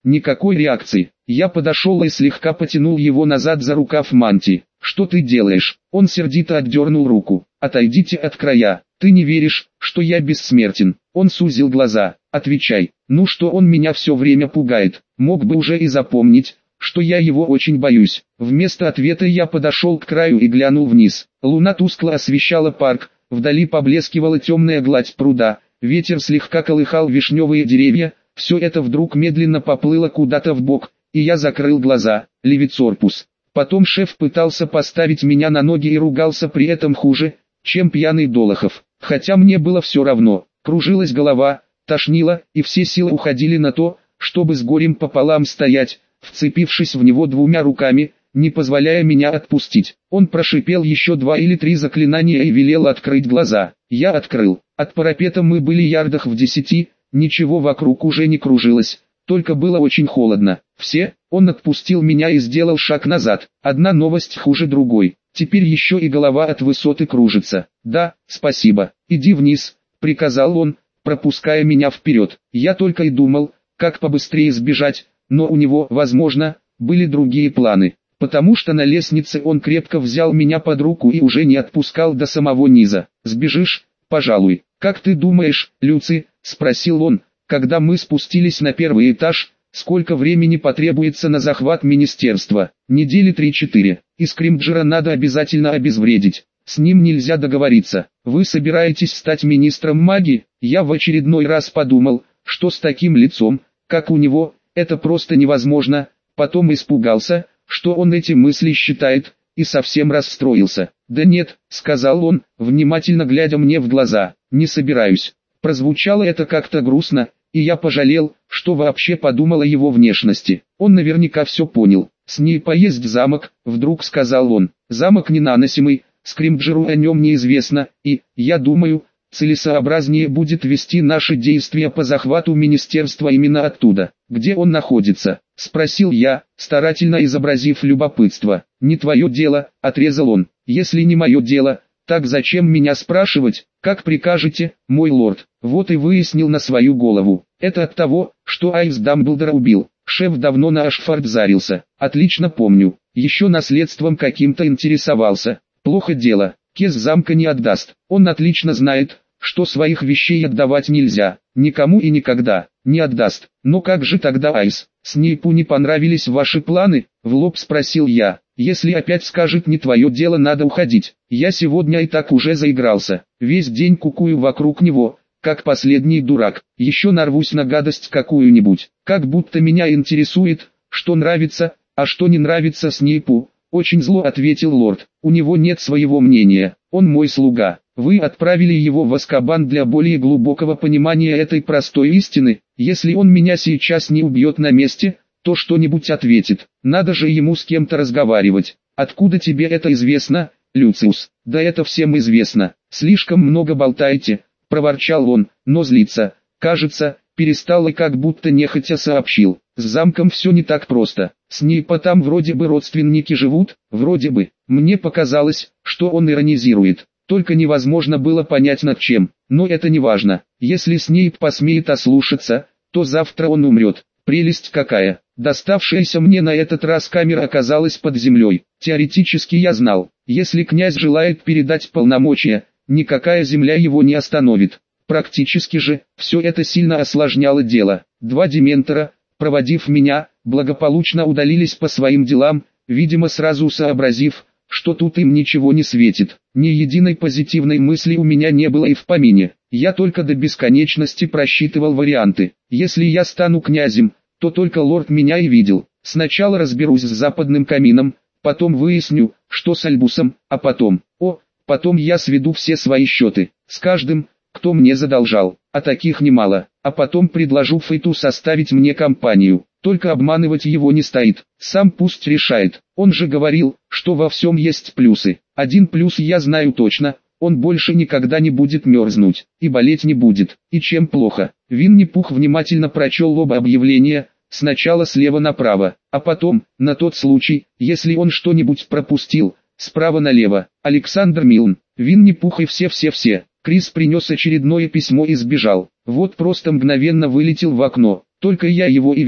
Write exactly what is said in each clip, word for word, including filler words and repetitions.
Никакой реакции. Я подошел и слегка потянул его назад за рукав мантии. «Что ты делаешь?» Он сердито отдернул руку. «Отойдите от края. Ты не веришь, что я бессмертен?» Он сузил глаза. «Отвечай. Ну что он меня все время пугает? Мог бы уже и запомнить, что я его очень боюсь». Вместо ответа я подошел к краю и глянул вниз. Луна тускло освещала парк, вдали поблескивала темная гладь пруда, ветер слегка колыхал вишневые деревья, все это вдруг медленно поплыло куда-то вбок, и я закрыл глаза. Левицорпус. Потом шеф пытался поставить меня на ноги и ругался при этом хуже, чем пьяный Долохов. Хотя мне было все равно, кружилась голова, тошнило, и все силы уходили на то, чтобы с горем пополам стоять, вцепившись в него двумя руками, не позволяя меня отпустить. Он прошипел еще два или три заклинания и велел открыть глаза. Я открыл. От парапета мы были ярдах в десяти, ничего вокруг уже не кружилось, только было очень холодно. Все, он отпустил меня и сделал шаг назад. Одна новость хуже другой. Теперь еще и голова от высоты кружится. «Да, спасибо. Иди вниз», — приказал он, пропуская меня вперед. Я только и думал, как побыстрее сбежать, но у него, возможно, были другие планы. Потому что на лестнице он крепко взял меня под руку и уже не отпускал до самого низа. «Сбежишь, пожалуй». «Как ты думаешь, Люци?» — спросил он, когда мы спустились на первый этаж. «Сколько времени потребуется на захват министерства?» «Недели три-четыре. И Скримджера надо обязательно обезвредить. С ним нельзя договориться. Вы собираетесь стать министром магии?» Я в очередной раз подумал, что с таким лицом, как у него, это просто невозможно. Потом испугался, что он эти мысли считает, и совсем расстроился. «Да нет», — сказал он, внимательно глядя мне в глаза, — «не собираюсь». Прозвучало это как-то грустно, и я пожалел, что вообще подумал о его внешности. Он наверняка все понял. «С ней поесть в замок», — вдруг сказал он. «Замок ненаносимый, Скримджеру о нем неизвестно, и, я думаю, целесообразнее будет вести наши действия по захвату министерства именно оттуда, где он находится», — спросил я, старательно изобразив любопытство. «Не твое дело», — отрезал он. «Если не мое дело, так зачем меня спрашивать? Как прикажете, мой лорд?» Вот и выяснил на свою голову. Это от того, что Айвс Дамблдора убил. Шеф давно на Ашфорд зарился. Отлично помню. Еще наследством каким-то интересовался. Плохо дело. Кес замка не отдаст. Он отлично знает, что своих вещей отдавать нельзя. Никому и никогда. Не отдаст. Но как же тогда Айс? Снейпу не понравились ваши планы? В лоб спросил я. Если опять скажет не твое дело, надо уходить. Я сегодня и так уже заигрался. Весь день кукую вокруг него, как последний дурак. Еще нарвусь на гадость какую-нибудь. Как будто меня интересует, что нравится, а что не нравится Снейпу. Очень зло ответил лорд. У него нет своего мнения. Он мой слуга. Вы отправили его в Азкабан для более глубокого понимания этой простой истины. Если он меня сейчас не убьет на месте, то что-нибудь ответит. Надо же ему с кем-то разговаривать. Откуда тебе это известно, Люциус? Да это всем известно. Слишком много болтаете, проворчал он, но злиться, кажется, перестал и как будто нехотя сообщил. С замком все не так просто. С ней там вроде бы родственники живут, вроде бы. Мне показалось, что он иронизирует. Только невозможно было понять над чем. Но это не важно. Если Снейп посмеет ослушаться, то завтра он умрет. Прелесть какая. Доставшаяся мне на этот раз камера оказалась под землей. Теоретически я знал, если князь желает передать полномочия, никакая земля его не остановит. Практически же, все это сильно осложняло дело. Два дементора, проводив меня, благополучно удалились по своим делам, видимо сразу сообразив, что тут им ничего не светит. Ни единой позитивной мысли у меня не было и в помине. Я только до бесконечности просчитывал варианты. Если я стану князем, то только лорд меня и видел. Сначала разберусь с западным камином, потом выясню, что с Альбусом, а потом, о, потом я сведу все свои счеты с каждым, кто мне задолжал, а таких немало, а потом предложу Фейту составить мне компанию. Только обманывать его не стоит, сам пусть решает. Он же говорил, что во всем есть плюсы. Один плюс я знаю точно, он больше никогда не будет мерзнуть, и болеть не будет. И чем плохо? Винни-Пух внимательно прочел оба объявления, сначала слева направо, а потом, на тот случай, если он что-нибудь пропустил, справа налево. Александр Милн, Винни-Пух и все-все-все. Крис принес очередное письмо и сбежал. Вот просто мгновенно вылетел в окно, только я его и видел.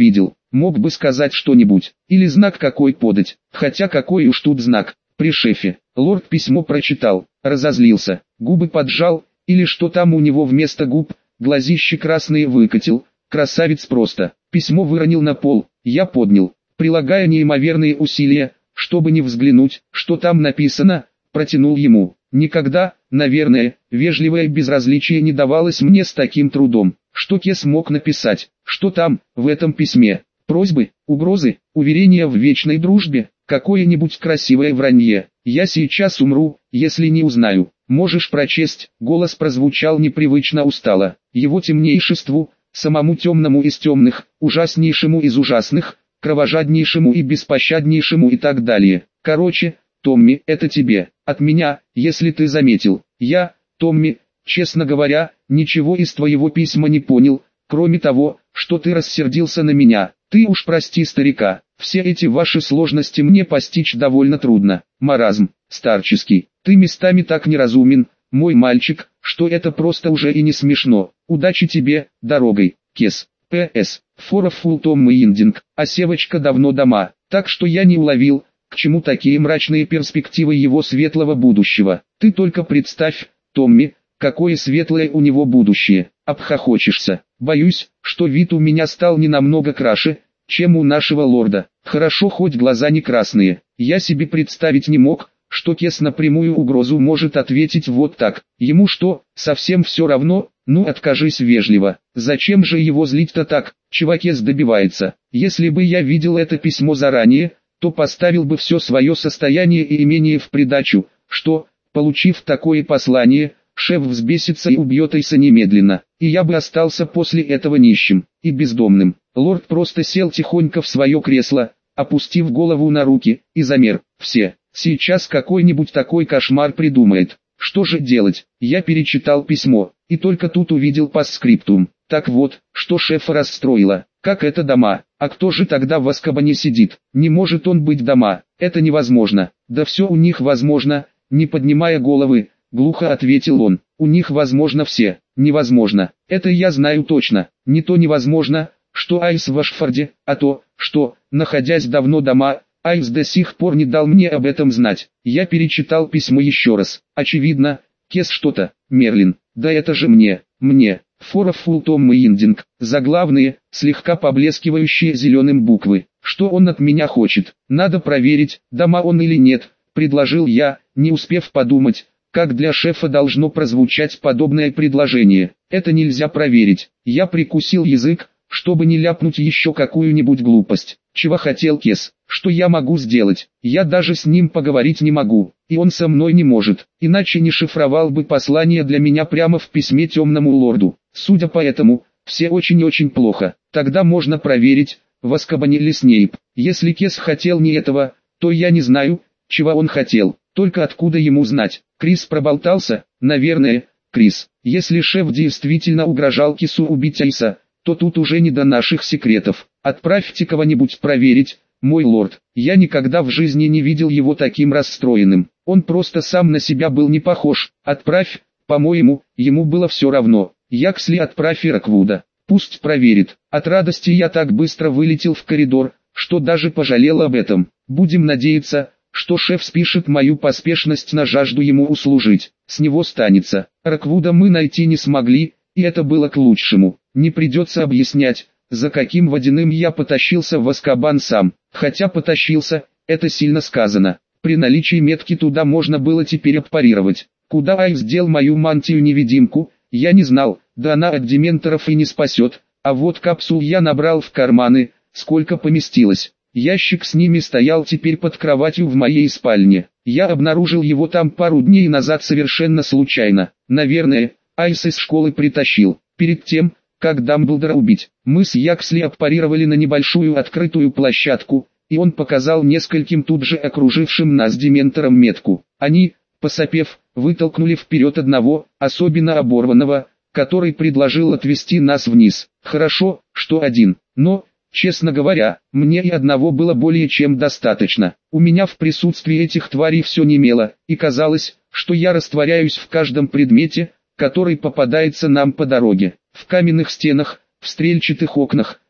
Мог бы сказать что-нибудь, или знак какой подать, хотя какой уж тут знак, при шефе. Лорд письмо прочитал, разозлился, губы поджал, или что там у него вместо губ, глазищи красные выкатил, красавец просто. Письмо выронил на пол, я поднял, прилагая неимоверные усилия, чтобы не взглянуть, что там написано, протянул ему. Никогда, наверное, вежливое безразличие не давалось мне с таким трудом. Что Кес мог написать? Что там, в этом письме? Просьбы, угрозы, уверения в вечной дружбе, какое-нибудь красивое вранье. Я сейчас умру, если не узнаю. Можешь прочесть. Голос прозвучал непривычно устало. Его темнейшеству, самому темному из темных, ужаснейшему из ужасных, кровожаднейшему и беспощаднейшему и так далее. Короче, Томми, это тебе, от меня, если ты заметил. Я, Томми, честно говоря, ничего из твоего письма не понял, кроме того, что ты рассердился на меня. Ты уж прости старика, все эти ваши сложности мне постичь довольно трудно. Маразм, старческий, ты местами так неразумен, мой мальчик, что это просто уже и не смешно. Удачи тебе, дорогой, Кес. П С. Фора фул Томми Индинг, а севочка давно дома, так что я не уловил, к чему такие мрачные перспективы его светлого будущего. Ты только представь, Томми, какое светлое у него будущее. Обхохочешься. Боюсь, что вид у меня стал не намного краше, чем у нашего лорда. Хорошо, хоть глаза не красные. Я себе представить не мог, что Кес на прямую угрозу может ответить вот так. Ему что, совсем все равно? Ну откажись вежливо. Зачем же его злить-то так? Чего Кес добивается? Если бы я видел это письмо заранее, то поставил бы все свое состояние и имение в придачу, что, получив такое послание, шеф взбесится и убьет Айса немедленно, и я бы остался после этого нищим и бездомным. Лорд просто сел тихонько в свое кресло, опустив голову на руки, и замер. Все, сейчас какой-нибудь такой кошмар придумает. Что же делать? Я перечитал письмо, и только тут увидел постскриптум. Так вот, что шефа расстроило. Как это дома? А кто же тогда в Азкабане сидит? Не может он быть дома, это невозможно. Да все у них возможно, не поднимая головы, глухо ответил он. У них возможно все, невозможно. Это я знаю точно. Не то невозможно, что Айс в Ашфорде, а то, что, находясь давно дома, Айс до сих пор не дал мне об этом знать. Я перечитал письмо еще раз. Очевидно, Кес что-то, Мерлин, да это же мне, мне. Фора фул Томми Индинг, заглавные, слегка поблескивающие зеленым буквы. Что он от меня хочет? Надо проверить, дома он или нет, предложил я, не успев подумать, как для шефа должно прозвучать подобное предложение. Это нельзя проверить. Я прикусил язык, чтобы не ляпнуть еще какую-нибудь глупость. Чего хотел Кес? Что я могу сделать? Я даже с ним поговорить не могу, и он со мной не может, иначе не шифровал бы послание для меня прямо в письме темному лорду. Судя по этому, все очень-очень плохо. Тогда можно проверить, в Азкабане ли Снейп. Если Кес хотел не этого, то я не знаю, чего он хотел. Только откуда ему знать? Крис проболтался? Наверное, Крис. Если шеф действительно угрожал Кесу убить Айса, то тут уже не до наших секретов. Отправьте кого-нибудь проверить, мой лорд. Я никогда в жизни не видел его таким расстроенным. Он просто сам на себя был не похож. Отправь, по-моему, ему было все равно. Яксли отправь и Роквуда. Пусть проверит. От радости я так быстро вылетел в коридор, что даже пожалел об этом. Будем надеяться, что шеф спишет мою поспешность на жажду ему услужить. С него станется. Роквуда мы найти не смогли, и это было к лучшему. Не придется объяснять, за каким водяным я потащился в Азкабан сам. Хотя потащился, это сильно сказано. При наличии метки туда можно было теперь отпарировать. Куда Айс дел мою мантию-невидимку, я не знал, да она от дементоров и не спасет. А вот капсул я набрал в карманы, сколько поместилось. Ящик с ними стоял теперь под кроватью в моей спальне. Я обнаружил его там пару дней назад совершенно случайно. Наверное, Айс из школы притащил. Перед тем, как Дамблдора убить, мы с Яксли отпарировали на небольшую открытую площадку, и он показал нескольким тут же окружившим нас дементорам метку. Они, посопев, вытолкнули вперед одного, особенно оборванного, который предложил отвести нас вниз. Хорошо, что один, но, честно говоря, мне и одного было более чем достаточно. У меня в присутствии этих тварей все немело, и казалось, что я растворяюсь в каждом предмете, который попадается нам по дороге. В каменных стенах, в стрельчатых окнах,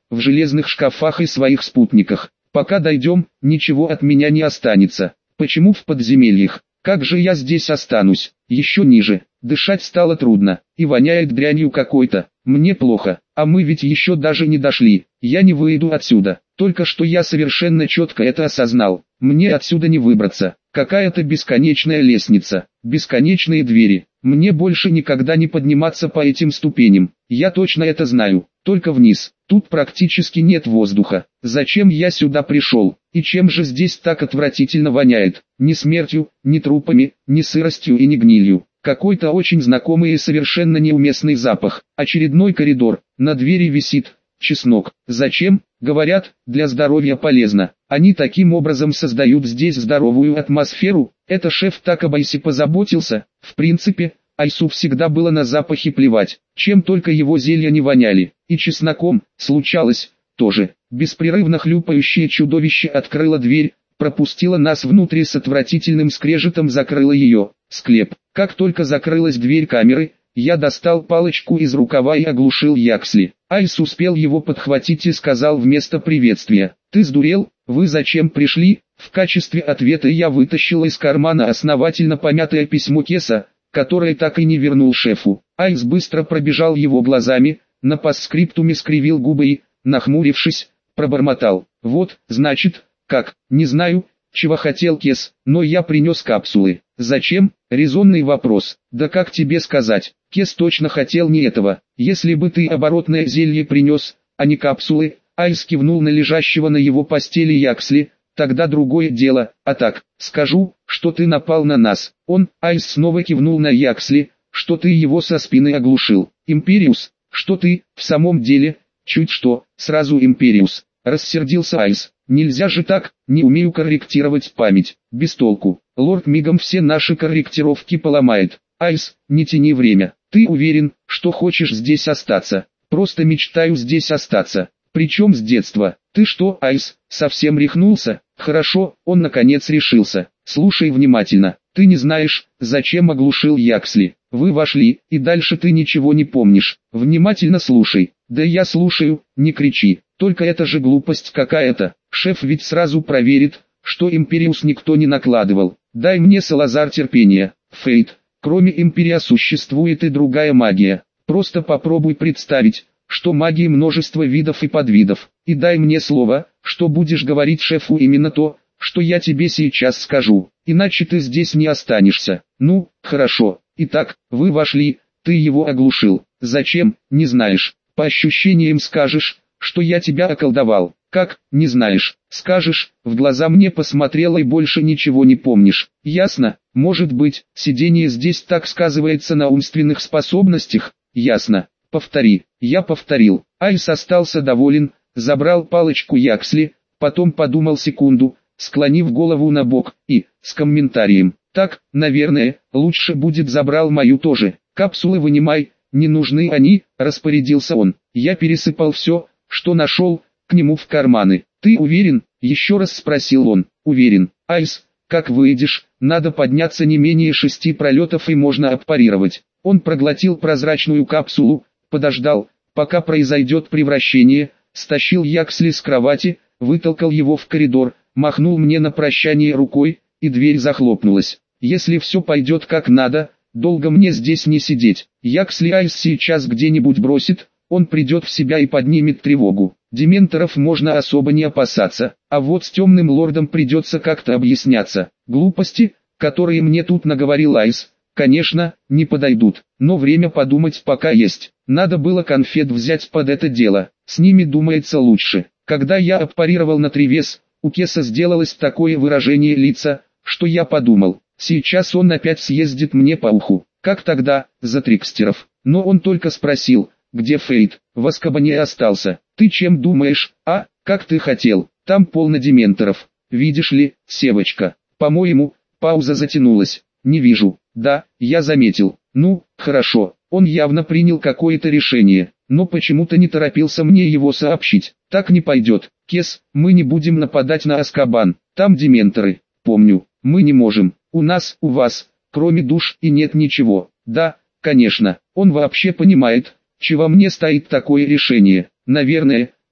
в железных шкафах и своих спутниках. Пока дойдем, ничего от меня не останется. Почему в подземельях? Как же я здесь останусь? Еще ниже. Дышать стало трудно, и воняет дрянью какой-то. Мне плохо, а мы ведь еще даже не дошли. Я не выйду отсюда. Только что я совершенно четко это осознал. Мне отсюда не выбраться. Какая-то бесконечная лестница, бесконечные двери. Мне больше никогда не подниматься по этим ступеням. Я точно это знаю. Только вниз. Тут практически нет воздуха. Зачем я сюда пришел? И чем же здесь так отвратительно воняет? Ни смертью, ни трупами, ни сыростью и ни гнилью. Какой-то очень знакомый и совершенно неуместный запах. Очередной коридор. На двери висит чеснок. Зачем? Говорят, для здоровья полезно. Они таким образом создают здесь здоровую атмосферу. Это шеф так об Айсе позаботился. В принципе, Айсу всегда было на запахи плевать. Чем только его зелья не воняли. И чесноком, случалось, тоже. Беспрерывно хлюпающее чудовище открыло дверь, пропустило нас внутрь с отвратительным скрежетом, закрыло ее. Склеп. Как только закрылась дверь камеры, я достал палочку из рукава и оглушил Яксли. Айс успел его подхватить и сказал вместо приветствия: «Ты сдурел? Вы зачем пришли?» В качестве ответа я вытащил из кармана основательно помятое письмо Кеса, которое так и не вернул шефу. Айс быстро пробежал его глазами, на постскриптуме скривил губы и, нахмурившись, пробормотал: «Вот, значит, как, не знаю, чего хотел Кес, но я принес капсулы». «Зачем?» — резонный вопрос. «Да как тебе сказать, Кес точно хотел не этого. Если бы ты оборотное зелье принес, а не капсулы», Айс кивнул на лежащего на его постели Яксли, «тогда другое дело, а так, скажу, что ты напал на нас». Он, Айс снова кивнул на Яксли, «что ты его со спины оглушил». «Империус, что ты, в самом деле, чуть что, сразу Империус», рассердился Айс. «Нельзя же так, не умею корректировать память, без толку. Лорд мигом все наши корректировки поломает». «Айс, не тяни время. Ты уверен, что хочешь здесь остаться?» «Просто мечтаю здесь остаться. Причем с детства». «Ты что, Айс, совсем рехнулся?» «Хорошо», он наконец решился. «Слушай внимательно. Ты не знаешь, зачем оглушил Яксли. Вы вошли, и дальше ты ничего не помнишь. Внимательно слушай». «Да я слушаю, не кричи. Только это же глупость какая-то. Шеф ведь сразу проверит, что Империус никто не накладывал. Дай мне, Салазар, терпения. Фейт, кроме Империя существует и другая магия. Просто попробуй представить, что магии множество видов и подвидов. И дай мне слово, что будешь говорить шефу именно то, что я тебе сейчас скажу. Иначе ты здесь не останешься». «Ну, хорошо. Итак, вы вошли, ты его оглушил. Зачем, не знаешь. По ощущениям скажешь, что я тебя околдовал». «Как, не знаешь? Скажешь, в глаза мне посмотрела и больше ничего не помнишь». «Ясно, может быть, сидение здесь так сказывается на умственных способностях?» «Ясно. Повтори». Я повторил. Айс остался доволен, забрал палочку Яксли, потом подумал секунду, склонив голову на бок, и, с комментарием: «Так, наверное, лучше будет забрал мою тоже. Капсулы вынимай, не нужны они», распорядился он. Я пересыпал все, что нашел, к нему в карманы. «Ты уверен?» — еще раз спросил он. «Уверен. Айс, как выйдешь, надо подняться не менее шести пролетов и можно аппарировать». Он проглотил прозрачную капсулу, подождал, пока произойдет превращение, стащил Яксли с кровати, вытолкал его в коридор, махнул мне на прощание рукой, и дверь захлопнулась. «Если все пойдет как надо, долго мне здесь не сидеть. Яксли Айс сейчас где-нибудь бросит, он придет в себя и поднимет тревогу. Дементоров можно особо не опасаться, а вот с темным лордом придется как-то объясняться. Глупости, которые мне тут наговорил Айс, конечно, не подойдут, но время подумать пока есть. Надо было конфет взять под это дело, с ними думается лучше». Когда я аппарировал на Тревес, у Кеса сделалось такое выражение лица, что я подумал, сейчас он опять съездит мне по уху, как тогда, за трикстеров. Но он только спросил: «Где Фейт?» «В Азкабане остался». «Ты чем думаешь, а? Как ты хотел? Там полно дементоров. Видишь ли, Севочка?» «По-моему, пауза затянулась». «Не вижу». «Да, я заметил». «Ну, хорошо». Он явно принял какое-то решение, но почему-то не торопился мне его сообщить. «Так не пойдет, Кес, мы не будем нападать на Азкабан. Там дементоры». «Помню, мы не можем. У нас, у вас, кроме душ и нет ничего». «Да, конечно, он вообще понимает, чего мне стоит такое решение». «Наверное,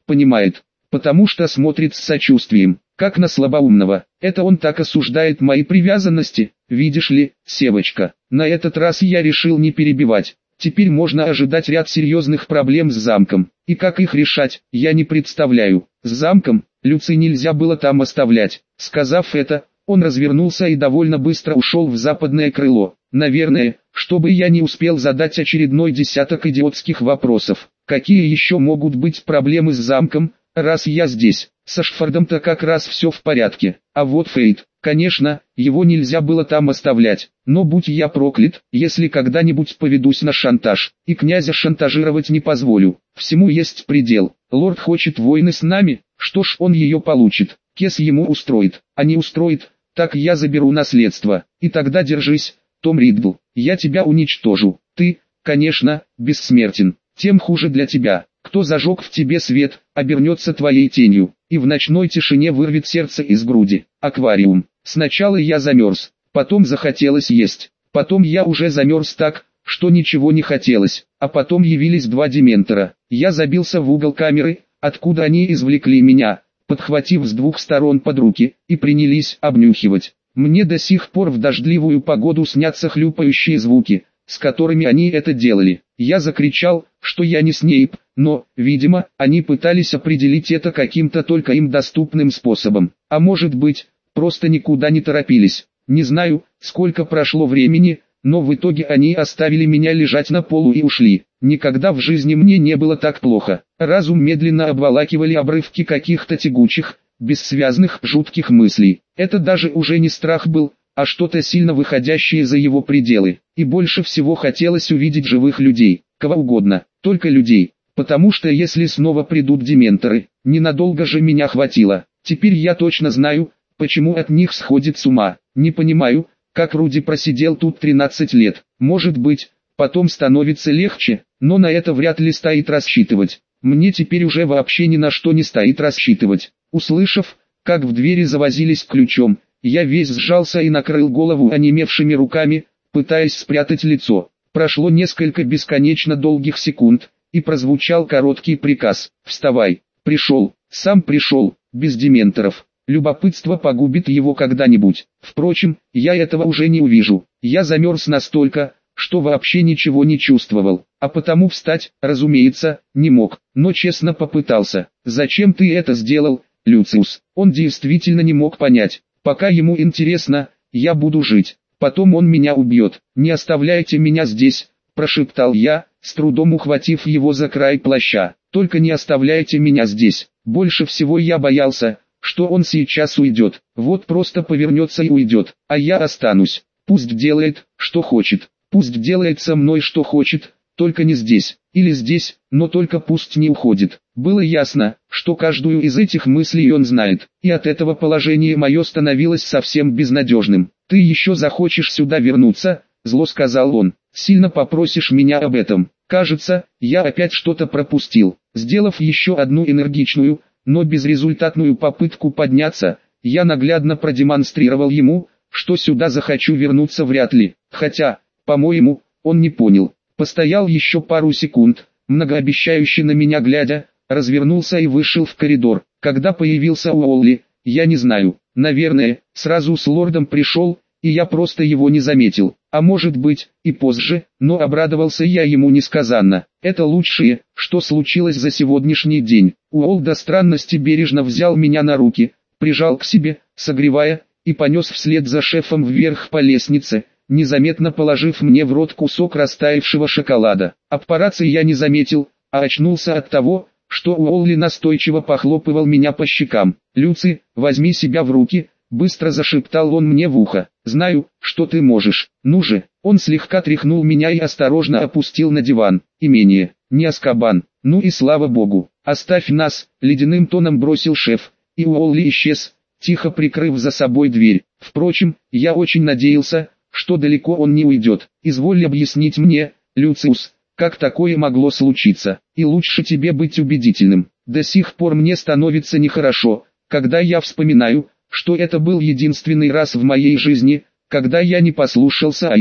понимает, потому что смотрит с сочувствием, как на слабоумного. Это он так осуждает мои привязанности, видишь ли, Севочка. На этот раз я решил не перебивать. Теперь можно ожидать ряд серьезных проблем с замком. И как их решать, я не представляю. С замком, Люци нельзя было там оставлять. Сказав это, он развернулся и довольно быстро ушел в западное крыло. Наверное, чтобы я не успел задать очередной десяток идиотских вопросов. Какие еще могут быть проблемы с замком, раз я здесь? Со Шфордом-то как раз все в порядке. А вот Фейт, конечно, его нельзя было там оставлять. Но будь я проклят, если когда-нибудь поведусь на шантаж, и князя шантажировать не позволю. Всему есть предел. Лорд хочет войны с нами, что ж он ее получит. Кес ему устроит, а не устроит, так я заберу наследство. И тогда держись, Том Риддл, я тебя уничтожу. Ты, конечно, бессмертен. Тем хуже для тебя. Кто зажег в тебе свет, обернется твоей тенью, и в ночной тишине вырвет сердце из груди. Аквариум. Сначала я замерз, потом захотелось есть, потом я уже замерз так, что ничего не хотелось, а потом явились два дементора. Я забился в угол камеры, откуда они извлекли меня, подхватив с двух сторон под руки, и принялись обнюхивать. Мне до сих пор в дождливую погоду снятся хлюпающие звуки, с которыми они это делали. Я закричал, что я не Снейп, но, видимо, они пытались определить это каким-то только им доступным способом. А может быть, просто никуда не торопились. Не знаю, сколько прошло времени, но в итоге они оставили меня лежать на полу и ушли. Никогда в жизни мне не было так плохо. Разум медленно обволакивали обрывки каких-то тягучих, бессвязных, жутких мыслей. Это даже уже не страх был, а что-то сильно выходящее за его пределы. И больше всего хотелось увидеть живых людей, кого угодно, только людей. Потому что если снова придут дементоры, ненадолго же меня хватило. Теперь я точно знаю, почему от них сходит с ума. Не понимаю, как Руди просидел тут тринадцать лет. Может быть, потом становится легче, но на это вряд ли стоит рассчитывать. Мне теперь уже вообще ни на что не стоит рассчитывать. Услышав, как в двери завозились ключом, я весь сжался и накрыл голову онемевшими руками, пытаясь спрятать лицо. Прошло несколько бесконечно долгих секунд, и прозвучал короткий приказ: «Вставай». Пришел, сам пришел, без дементоров. Любопытство погубит его когда-нибудь. Впрочем, я этого уже не увижу. Я замерз настолько, что вообще ничего не чувствовал, а потому встать, разумеется, не мог, но честно попытался. «Зачем ты это сделал, Люциус?» Он действительно не мог понять. Пока ему интересно, я буду жить. Потом он меня убьет. «Не оставляйте меня здесь», – прошептал я, с трудом ухватив его за край плаща. «Только не оставляйте меня здесь». Больше всего я боялся, что он сейчас уйдет. Вот просто повернется и уйдет, а я останусь. Пусть делает, что хочет. Пусть делает со мной, что хочет, только не здесь. Или здесь, но только пусть не уходит. Было ясно, что каждую из этих мыслей он знает, и от этого положение мое становилось совсем безнадежным. «Ты еще захочешь сюда вернуться?» – зло сказал он. «Сильно попросишь меня об этом». Кажется, я опять что-то пропустил. Сделав еще одну энергичную, но безрезультатную попытку подняться, я наглядно продемонстрировал ему, что сюда захочу вернуться вряд ли. Хотя, по-моему, он не понял. Постоял еще пару секунд, многообещающе на меня глядя, развернулся и вышел в коридор. Когда появился Уолли, я не знаю. Наверное, сразу с лордом пришел, и я просто его не заметил. А может быть, и позже, но обрадовался я ему несказанно. Это лучшее, что случилось за сегодняшний день. Уолл до странности бережно взял меня на руки, прижал к себе, согревая, и понес вслед за шефом вверх по лестнице, незаметно положив мне в рот кусок растаявшего шоколада. Аппарации я не заметил, а очнулся от того, что Уолли настойчиво похлопывал меня по щекам. «Люци, возьми себя в руки», — быстро зашептал он мне в ухо. «Знаю, что ты можешь. Ну же». Он слегка тряхнул меня и осторожно опустил на диван. «Имение, не Азкабан. Ну и слава богу. Оставь нас», — ледяным тоном бросил шеф, и Уолли исчез, тихо прикрыв за собой дверь. Впрочем, я очень надеялся, что далеко он не уйдет. «Изволь объяснить мне, Люциус, как такое могло случиться, и лучше тебе быть убедительным. До сих пор мне становится нехорошо, когда я вспоминаю, что это был единственный раз в моей жизни, когда я не послушался Айса.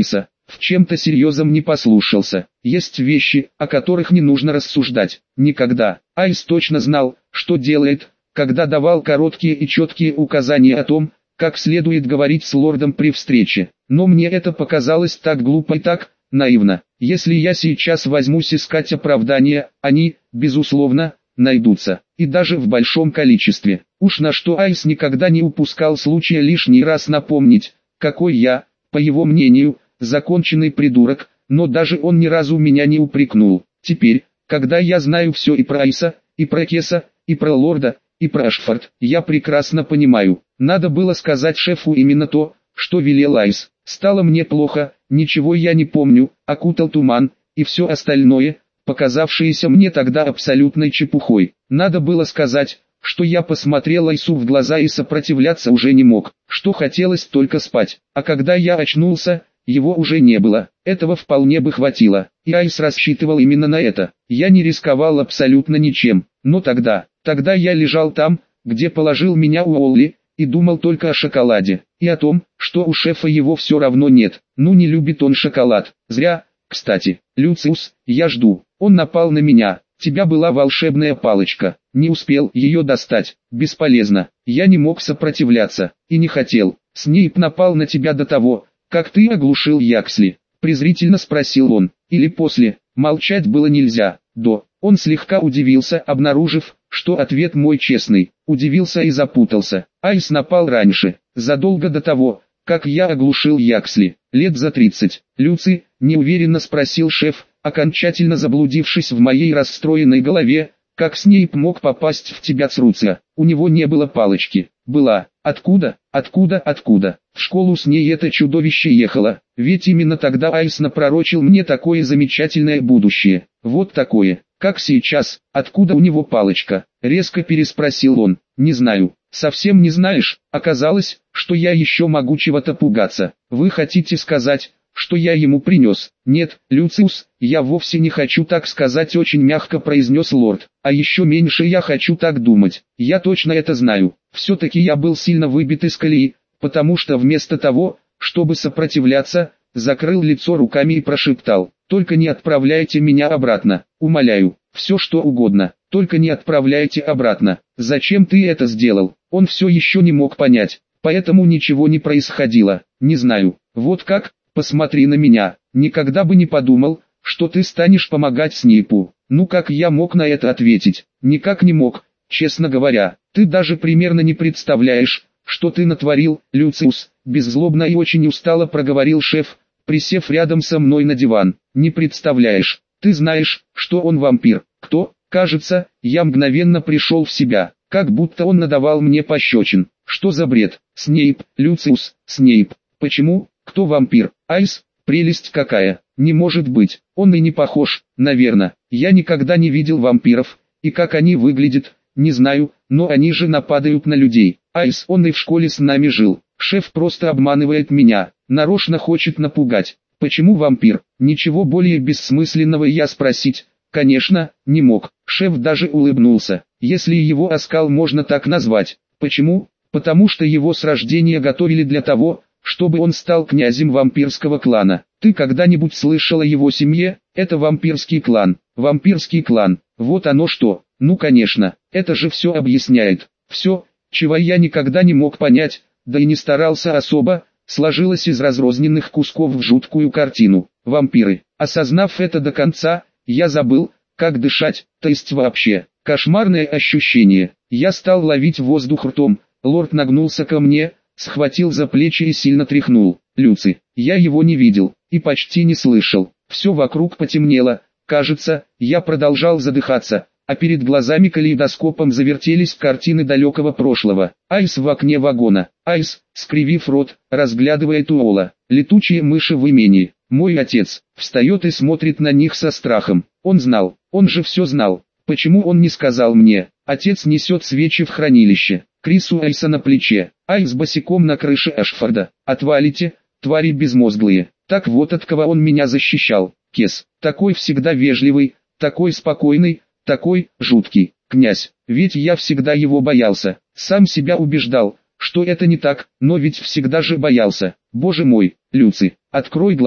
в чем-то серьезном не послушался. Есть вещи, о которых не нужно рассуждать. Никогда. Айс точно знал, что делает, когда давал короткие и четкие указания о том, как следует говорить с лордом при встрече. Но мне это показалось так глупо и так наивно. Если я сейчас возьмусь искать оправдания, они, безусловно, найдутся, и даже в большом количестве. Уж на что Айс никогда не упускал случая лишний раз напомнить, какой я, по его мнению, законченный придурок, но даже он ни разу меня не упрекнул. Теперь, когда я знаю все и про Айса, и про Кеса, и про лорда, и про Ашфорд, я прекрасно понимаю, надо было сказать шефу именно то, что велел Айс. Стало мне плохо, ничего я не помню, окутал туман, и все остальное, показавшееся мне тогда абсолютной чепухой. Надо было сказать, что я посмотрел Айсу в глаза и сопротивляться уже не мог, что хотелось только спать. А когда я очнулся, его уже не было. Этого вполне бы хватило, и Айс рассчитывал именно на это. Я не рисковал абсолютно ничем, но тогда, тогда я лежал там, где положил меня Уолли, и думал только о шоколаде, и о том, что у шефа его все равно нет. Ну не любит он шоколад. Зря. Кстати, Люциус, я жду. Он напал на меня. Тебя была волшебная палочка. Не успел ее достать. Бесполезно. Я не мог сопротивляться. И не хотел. Снейп напал на тебя до того, как ты оглушил Яксли. Презрительно спросил он. Или после. Молчать было нельзя. До. Он слегка удивился, обнаружив, что ответ мой честный. Удивился и запутался. Айс напал раньше. Задолго до того, как я оглушил Яксли. Лет за тридцать. Люци, неуверенно спросил шеф, окончательно заблудившись в моей расстроенной голове, как Снейп мог попасть в тебя с Руция. У него не было палочки. Была. Откуда? Откуда? Откуда? В школу с ней это чудовище ехало. Ведь именно тогда Айс напророчил мне такое замечательное будущее. Вот такое. Как сейчас. Откуда у него палочка? Резко переспросил он. Не знаю. Совсем не знаешь? Оказалось, что я еще могу чего-то пугаться. Вы хотите сказать, что я ему принес? Нет, Люциус, я вовсе не хочу так сказать, очень мягко произнес лорд. А еще меньше я хочу так думать. Я точно это знаю. Все-таки я был сильно выбит из колеи, потому что вместо того, чтобы сопротивляться, закрыл лицо руками и прошептал: «Только не отправляйте меня обратно, умоляю, все что угодно, только не отправляйте обратно». Зачем ты это сделал? Он все еще не мог понять, поэтому ничего не происходило. Не знаю. Вот как? Посмотри на меня. Никогда бы не подумал, что ты станешь помогать Снейпу. Ну как я мог на это ответить? Никак не мог, честно говоря. Ты даже примерно не представляешь, что ты натворил, Люциус. Беззлобно и очень устало проговорил шеф, присев рядом со мной на диван. Не представляешь. Ты знаешь, что он вампир. Кто? Кажется, я мгновенно пришел в себя, как будто он надавал мне пощечин. Что за бред? Снейп, Люциус, Снейп. Почему? Кто вампир? Айс? Прелесть какая. Не может быть. Он и не похож, наверное. Я никогда не видел вампиров, и как они выглядят, не знаю, но они же нападают на людей. Айс, он и в школе с нами жил. Шеф просто обманывает меня, нарочно хочет напугать. Почему вампир? Ничего более бессмысленного я спросить, конечно, не мог. Шеф даже улыбнулся, если его оскал можно так назвать. Почему? Потому что его с рождения готовили для того, чтобы он стал князем вампирского клана. Ты когда-нибудь слышал о его семье? Это вампирский клан. Вампирский клан. Вот оно что. Ну конечно, это же все объясняет. Все, чего я никогда не мог понять, да и не старался особо, сложилось из разрозненных кусков в жуткую картину. Вампиры. Осознав это до конца, я забыл, как дышать, то есть вообще. Кошмарное ощущение. Я стал ловить воздух ртом. Лорд нагнулся ко мне, схватил за плечи и сильно тряхнул. Люци, я его не видел, и почти не слышал. Все вокруг потемнело, кажется, я продолжал задыхаться, а перед глазами калейдоскопом завертелись картины далекого прошлого. Айс в окне вагона, Айс, скривив рот, разглядывает Уолла. Летучие мыши в имении. Мой отец, встает и смотрит на них со страхом. Он знал, он же все знал. Почему он не сказал мне? Отец несет свечи в хранилище. Крис у Айса на плече. Айс босиком на крыше Ашфорда. Отвалите, твари безмозглые. Так вот от кого он меня защищал. Кес, такой всегда вежливый, такой спокойный, такой жуткий. Князь, ведь я всегда его боялся. Сам себя убеждал, что это не так, но ведь всегда же боялся. Боже мой, Люци, открой глаза.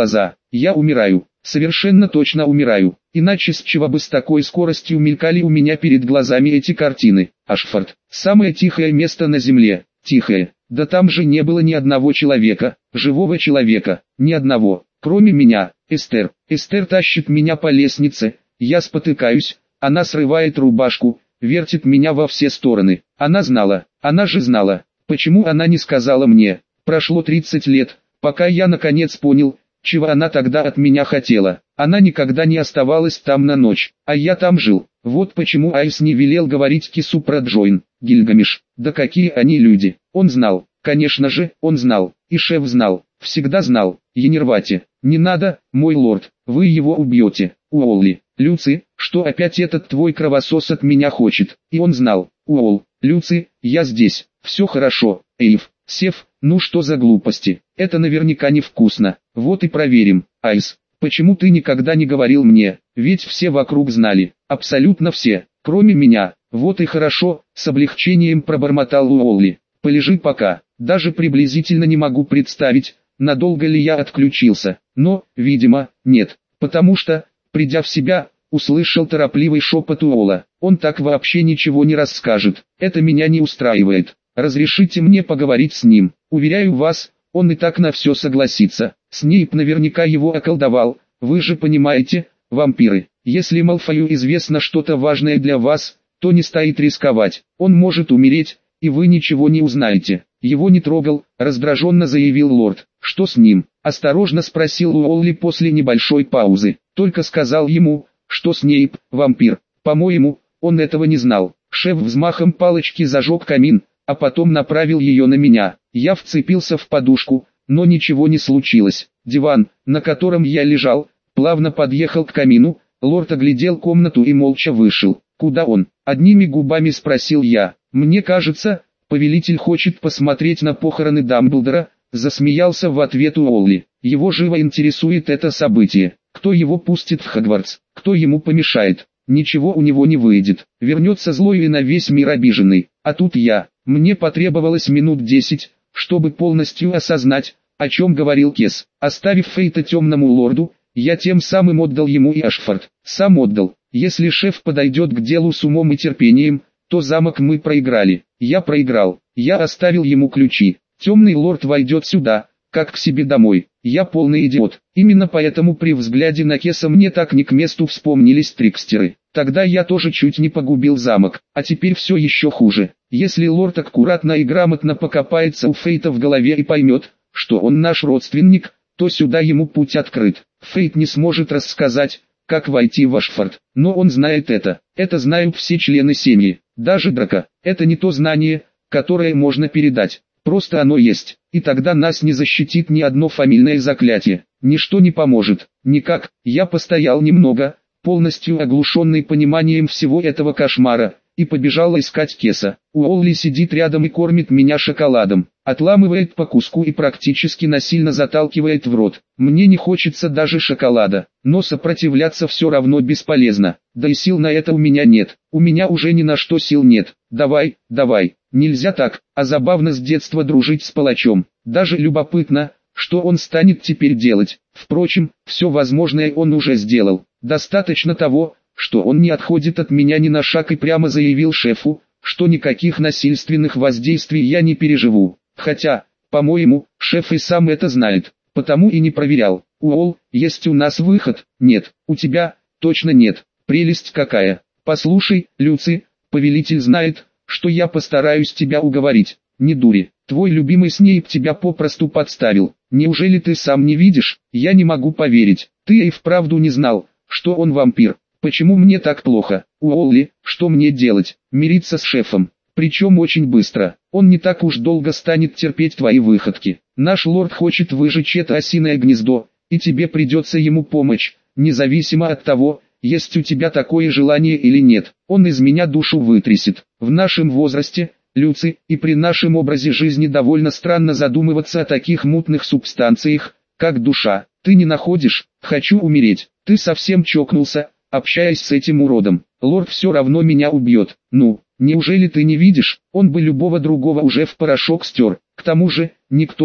Я умираю, совершенно точно умираю. Иначе с чего бы с такой скоростью мелькали у меня перед глазами эти картины. Ашфорд, самое тихое место на земле, тихое. Да там же не было ни одного человека, живого человека, ни одного, кроме меня. Эстер, Эстер тащит меня по лестнице, я спотыкаюсь, она срывает рубашку, вертит меня во все стороны. Она знала, она же знала, почему она не сказала мне. Прошло тридцать лет, пока я наконец понял, чего она тогда от меня хотела. Она никогда не оставалась там на ночь, а я там жил. Вот почему Айс не велел говорить Кису про Джойн, Гильгамеш. Да какие они люди. Он знал, конечно же, он знал, и шеф знал, всегда знал. Енервати, не надо, мой лорд, вы его убьете. Уолли, Люци, что опять этот твой кровосос от меня хочет. И он знал. Уолл, Люци, я здесь, все хорошо. Эйв, Сев, ну что за глупости, это наверняка невкусно. Вот и проверим. Айс, почему ты никогда не говорил мне, ведь все вокруг знали, абсолютно все, кроме меня. Вот и хорошо, с облегчением пробормотал Уолли. Полежи пока, даже приблизительно не могу представить, надолго ли я отключился, но, видимо, нет, потому что, придя в себя, услышал торопливый шепот Уолла. Он так вообще ничего не расскажет, это меня не устраивает. Разрешите мне поговорить с ним, уверяю вас, он и так на все согласится. Снейп наверняка его околдовал, вы же понимаете, вампиры. Если Малфою известно что-то важное для вас, то не стоит рисковать, он может умереть, и вы ничего не узнаете. Его не трогал, раздраженно заявил лорд. Что с ним? Осторожно спросил Уолли после небольшой паузы. Только сказал ему, что Снейп – вампир. По-моему, он этого не знал. Шеф взмахом палочки зажег камин, а потом направил ее на меня. Я вцепился в подушку, но ничего не случилось. Диван, на котором я лежал, плавно подъехал к камину. Лорд оглядел комнату и молча вышел. Куда он? Одними губами спросил я. Мне кажется, повелитель хочет посмотреть на похороны Дамблдора, засмеялся в ответ Уолли. Его живо интересует это событие. Кто его пустит в Хогвартс? Кто ему помешает? Ничего у него не выйдет. Вернется злой и на весь мир обиженный. А тут я. Мне потребовалось минут десять, чтобы полностью осознать, о чем говорил Кес. Оставив Фейта темному лорду, я тем самым отдал ему и Ашфорд. Сам отдал. Если шеф подойдет к делу с умом и терпением, то замок мы проиграли. Я проиграл. Я оставил ему ключи. Темный лорд войдет сюда, как к себе домой. Я полный идиот. Именно поэтому при взгляде на Кеса мне так не к месту вспомнились трикстеры. Тогда я тоже чуть не погубил замок, а теперь все еще хуже. Если лорд аккуратно и грамотно покопается у Фейта в голове и поймет, что он наш родственник, то сюда ему путь открыт. Фейт не сможет рассказать, как войти в Ашфорд, но он знает это. Это знают все члены семьи, даже Драко. Это не то знание, которое можно передать. Просто оно есть, и тогда нас не защитит ни одно фамильное заклятие. Ничто не поможет, никак. Я постоял немного, полностью оглушенный пониманием всего этого кошмара, и побежал искать Кеса. Уолли сидит рядом и кормит меня шоколадом, отламывает по куску и практически насильно заталкивает в рот. Мне не хочется даже шоколада, но сопротивляться все равно бесполезно, да и сил на это у меня нет. У меня уже ни на что сил нет. Давай, давай, нельзя так, а забавно с детства дружить с палачом. Даже любопытно, что он станет теперь делать. Впрочем, все возможное он уже сделал. Достаточно того, что он не отходит от меня ни на шаг и прямо заявил шефу, что никаких насильственных воздействий я не переживу. Хотя, по-моему, шеф и сам это знает, потому и не проверял. Уолл, есть у нас выход? Нет. У тебя? Точно нет. Прелесть какая. Послушай, Люци, повелитель знает, что я постараюсь тебя уговорить. Не дури. Твой любимый Снейп тебя попросту подставил. Неужели ты сам не видишь? Я не могу поверить. Ты и вправду не знал, что он вампир. Почему мне так плохо? Уолли, что мне делать? Мириться с шефом. Причем очень быстро. Он не так уж долго станет терпеть твои выходки. Наш лорд хочет выжечь это осиное гнездо, и тебе придется ему помочь, независимо от того, есть у тебя такое желание или нет. Он из меня душу вытрясет. В нашем возрасте, Люци, и при нашем образе жизни довольно странно задумываться о таких мутных субстанциях, как душа. Ты не находишь? Хочу умереть. Ты совсем чокнулся, общаясь с этим уродом. Лорд все равно меня убьет. Ну, неужели ты не видишь? Он бы любого другого уже в порошок стер. К тому же, никто,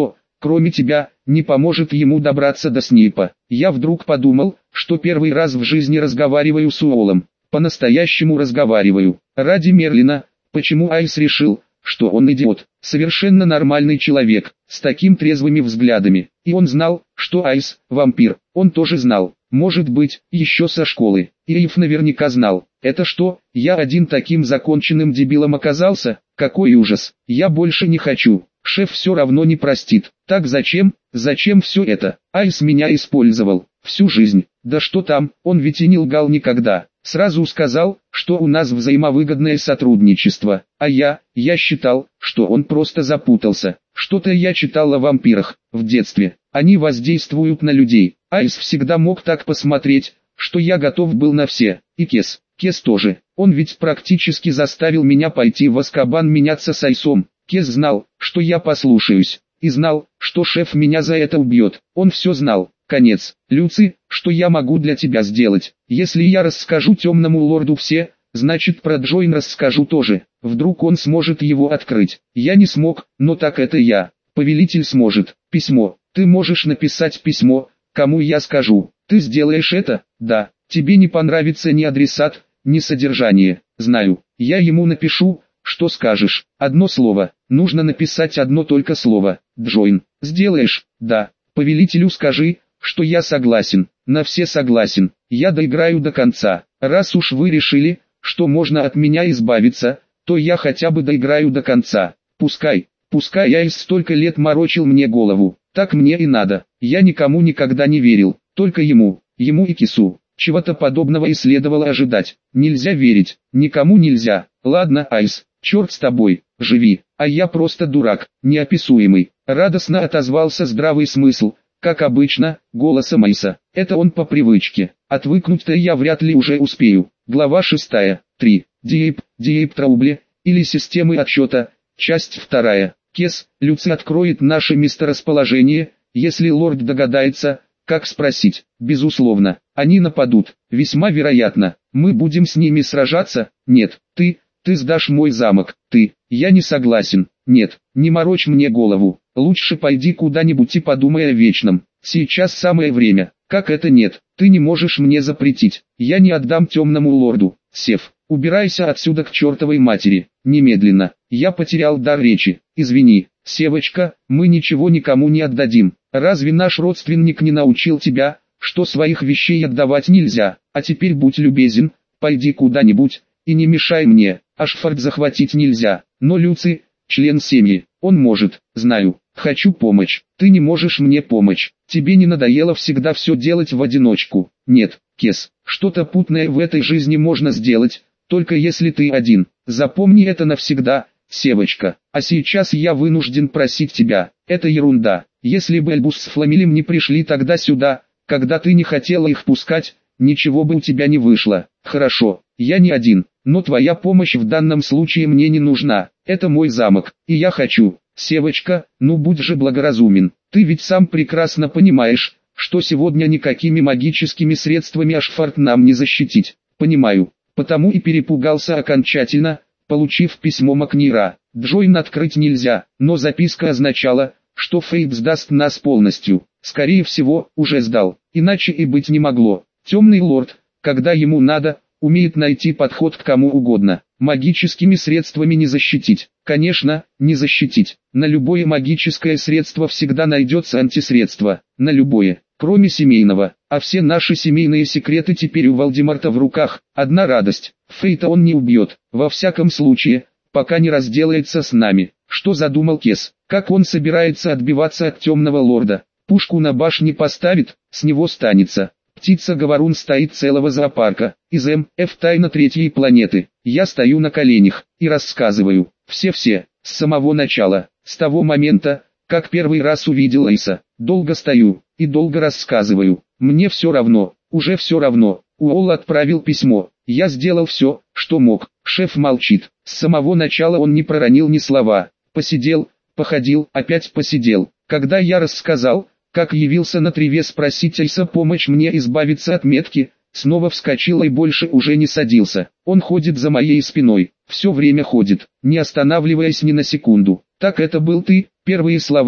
кроме тебя, не поможет ему добраться до Снейпа. Я вдруг подумал, что первый раз в жизни разговариваю с Уоллом. По-настоящему разговариваю. Ради Мерлина. Почему Айс решил, что он идиот? Совершенно нормальный человек, с таким трезвыми взглядами. И он знал, что Айс – вампир. Он тоже знал. Может быть, еще со школы. И Ив наверняка знал. Это что, я один таким законченным дебилом оказался? Какой ужас. Я больше не хочу. Шеф все равно не простит. Так зачем? Зачем все это? Айс меня использовал. Всю жизнь. Да что там, он ведь и не лгал никогда. Сразу сказал, что у нас взаимовыгодное сотрудничество. А я, я считал, что он просто запутался. Что-то я читал о вампирах в детстве. Они воздействуют на людей. Айс всегда мог так посмотреть, что я готов был на все. И Кес. Кес тоже. Он ведь практически заставил меня пойти в Азкабан меняться с Айсом. Кес знал, что я послушаюсь. И знал, что шеф меня за это убьет. Он все знал. Конец. Люци, что я могу для тебя сделать? Если я расскажу темному лорду все, значит про Джойн расскажу тоже. Вдруг он сможет его открыть. Я не смог, но так это я. Повелитель сможет. Письмо. Ты можешь написать письмо, кому я скажу. Ты сделаешь это? Да. Тебе не понравится ни адресат, ни содержание. Знаю. Я ему напишу, что скажешь. Одно слово. Нужно написать одно только слово. Джойн. Сделаешь? Да. Повелителю скажи, что я согласен, на все согласен, я доиграю до конца. Раз уж вы решили, что можно от меня избавиться, то я хотя бы доиграю до конца. Пускай, пускай Айс столько лет морочил мне голову, так мне и надо. Я никому никогда не верил, только ему, ему и Кису. Чего-то подобного и следовало ожидать. Нельзя верить, никому нельзя. Ладно, Айс, черт с тобой, живи, а я просто дурак, неописуемый. Радостно отозвался здравый смысл. Как обычно, голосом Айса. Это он по привычке. Отвыкнуть-то я вряд ли уже успею. Глава шестая. три. Диэйп, Диэйп Траубле, или системы отсчета. Часть вторая. Кес, Люци откроет наше месторасположение, если лорд догадается, как спросить. Безусловно, они нападут. Весьма вероятно. Мы будем с ними сражаться? Нет, ты, ты сдашь мой замок. Ты, я не согласен. Нет, не морочь мне голову. Лучше пойди куда-нибудь и подумай о вечном. Сейчас самое время. Как это нет? Ты не можешь мне запретить. Я не отдам темному лорду. Сев, убирайся отсюда к чертовой матери. Немедленно. Я потерял дар речи. Извини, Севочка, мы ничего никому не отдадим. Разве наш родственник не научил тебя, что своих вещей отдавать нельзя? А теперь будь любезен, пойди куда-нибудь, и не мешай мне. Ашфорд захватить нельзя. Но Люци, член семьи, он может, знаю. Хочу помочь. Ты не можешь мне помочь. Тебе не надоело всегда все делать в одиночку? Нет, Кес, что-то путное в этой жизни можно сделать, только если ты один. Запомни это навсегда, Севочка. А сейчас я вынужден просить тебя. Это ерунда. Если бы Эльбус с Фламилем не пришли тогда сюда, когда ты не хотела их пускать, ничего бы у тебя не вышло. Хорошо, я не один, но твоя помощь в данном случае мне не нужна. Это мой замок, и я хочу. Севочка, ну будь же благоразумен. Ты ведь сам прекрасно понимаешь, что сегодня никакими магическими средствами Ашфорд нам не защитить. Понимаю, потому и перепугался окончательно, получив письмо Макнира. Джойн открыть нельзя, но записка означала, что Фейт сдаст нас полностью. Скорее всего, уже сдал, иначе и быть не могло. Темный лорд, когда ему надо, умеет найти подход к кому угодно. Магическими средствами не защитить. Конечно, не защитить. На любое магическое средство всегда найдется антисредство. На любое, кроме семейного. А все наши семейные секреты теперь у Валдемарта в руках. Одна радость. Фейта он не убьет. Во всяком случае, пока не разделается с нами. Что задумал Кес? Как он собирается отбиваться от темного лорда? Пушку на башне поставит, с него станется. Птица-говорун стоит целого зоопарка. Из М Ф тайна третьей планеты. Я стою на коленях и рассказываю. Все-все, с самого начала, с того момента, как первый раз увидел Айса. Долго стою и долго рассказываю. Мне все равно, уже все равно. Уолл отправил письмо. Я сделал все, что мог. Шеф молчит. С самого начала он не проронил ни слова. Посидел, походил, опять посидел. Когда я рассказал, как явился на Триве спросить Айса помочь мне избавиться от метки, снова вскочил и больше уже не садился. Он ходит за моей спиной, все время ходит, не останавливаясь ни на секунду. Так это был ты? Первые слова,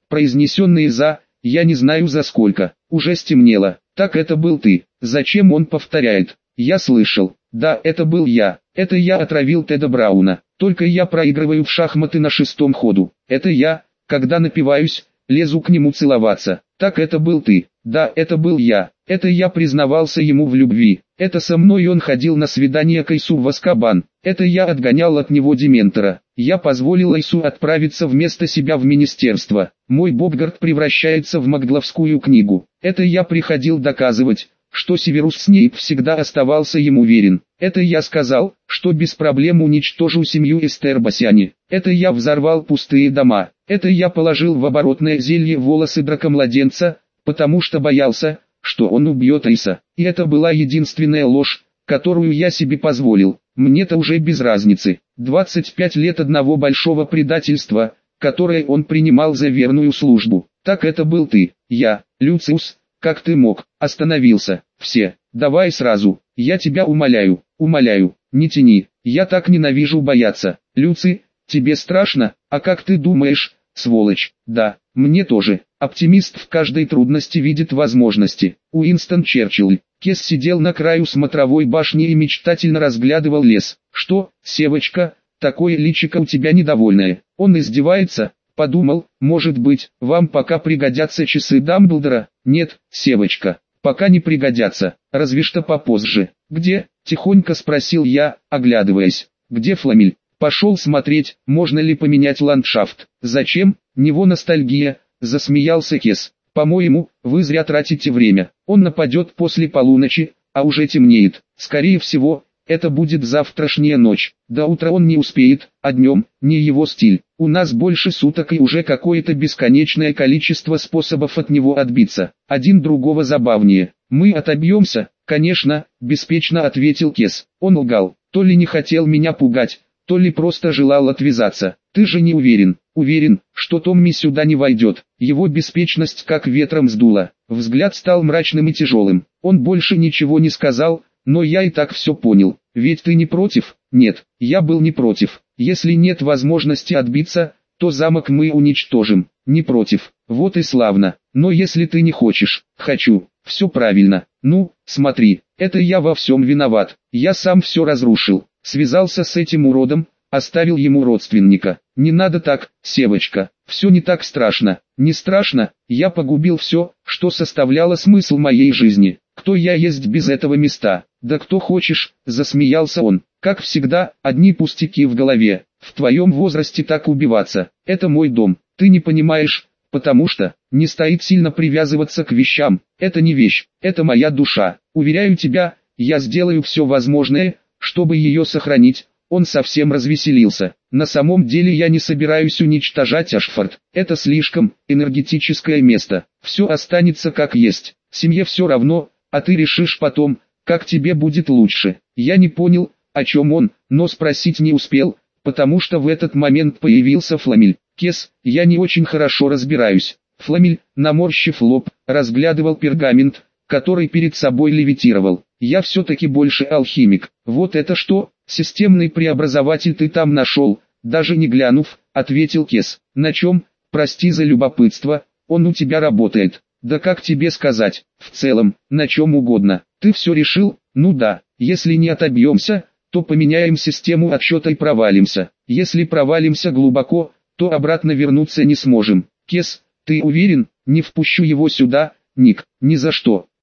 произнесенные за, я не знаю за сколько, уже стемнело. Так это был ты. Зачем он повторяет? Я слышал. Да, это был я. Это я отравил Теда Брауна. Только я проигрываю в шахматы на шестом ходу. Это я, когда напиваюсь, лезу к нему целоваться. Так это был ты. Да, это был я. Это я признавался ему в любви. Это со мной он ходил на свидание к Ису в Азкабан. Это я отгонял от него Дементора. Я позволил Ису отправиться вместо себя в министерство. Мой Бобгарт превращается в Макгловскую книгу. Это я приходил доказывать, что Северус Снейп всегда оставался ему верен. Это я сказал, что без проблем уничтожу семью Эстер Басяни. Это я взорвал пустые дома. Это я положил в оборотное зелье волосы дракомладенца, потому что боялся, что он убьет Иса. И это была единственная ложь, которую я себе позволил. Мне-то уже без разницы. двадцать пять лет одного большого предательства, которое он принимал за верную службу. Так это был ты. Я, Люциус. Как ты мог? Остановился. Все. Давай сразу. Я тебя умоляю. Умоляю. Не тяни. Я так ненавижу бояться. Люци, тебе страшно? А как ты думаешь, сволочь? Да, мне тоже. Оптимист в каждой трудности видит возможности. Уинстон Черчилль. Кес сидел на краю смотровой башни и мечтательно разглядывал лес. Что, Севочка, такое личико у тебя недовольное? Он издевается? Подумал, может быть, вам пока пригодятся часы Дамблдора? Нет, Севочка, пока не пригодятся, разве что попозже. Где? Тихонько спросил я, оглядываясь. Где Фламель? Пошел смотреть, можно ли поменять ландшафт. Зачем? Него ностальгия, засмеялся Кес. По-моему, вы зря тратите время. Он нападет после полуночи, а уже темнеет. Скорее всего, это будет завтрашняя ночь. До утра он не успеет, а днем, не его стиль. У нас больше суток и уже какое-то бесконечное количество способов от него отбиться. Один другого забавнее. Мы отобьемся, конечно, беспечно ответил Кес. Он лгал, то ли не хотел меня пугать, то ли просто желал отвязаться. Ты же не уверен, уверен, что Томми сюда не войдет. Его беспечность как ветром сдуло. Взгляд стал мрачным и тяжелым. Он больше ничего не сказал, но я и так все понял. Ведь ты не против? Нет, я был не против. Если нет возможности отбиться, то замок мы уничтожим. Не против. Вот и славно. Но если ты не хочешь, хочу. Все правильно. Ну, смотри, это я во всем виноват. Я сам все разрушил. Связался с этим уродом, оставил ему родственника. Не надо так, Севочка. Все не так страшно. Не страшно, я погубил все, что составляло смысл моей жизни. Кто я есть без этого места? Да кто хочешь, засмеялся он. Как всегда, одни пустяки в голове. В твоем возрасте так убиваться. Это мой дом. Ты не понимаешь, потому что не стоит сильно привязываться к вещам. Это не вещь, это моя душа. Уверяю тебя, я сделаю все возможное, чтобы ее сохранить. Он совсем развеселился. На самом деле я не собираюсь уничтожать Ашфорд. Это слишком энергетическое место. Все останется как есть. Семье все равно, а ты решишь потом, как тебе будет лучше. Я не понял, о чем он, но спросить не успел, потому что в этот момент появился Фламель. Кес, я не очень хорошо разбираюсь. Фламель, наморщив лоб, разглядывал пергамент, который перед собой левитировал. Я все-таки больше алхимик. Вот это что, системный преобразователь ты там нашел, даже не глянув, ответил Кес. На чем, прости за любопытство, он у тебя работает. Да как тебе сказать, в целом, на чем угодно. Ты все решил? Ну да, если не отобьемся, то поменяем систему отсчета и провалимся. Если провалимся глубоко, то обратно вернуться не сможем. Кес, ты уверен? Не впущу его сюда, Ник, ни за что.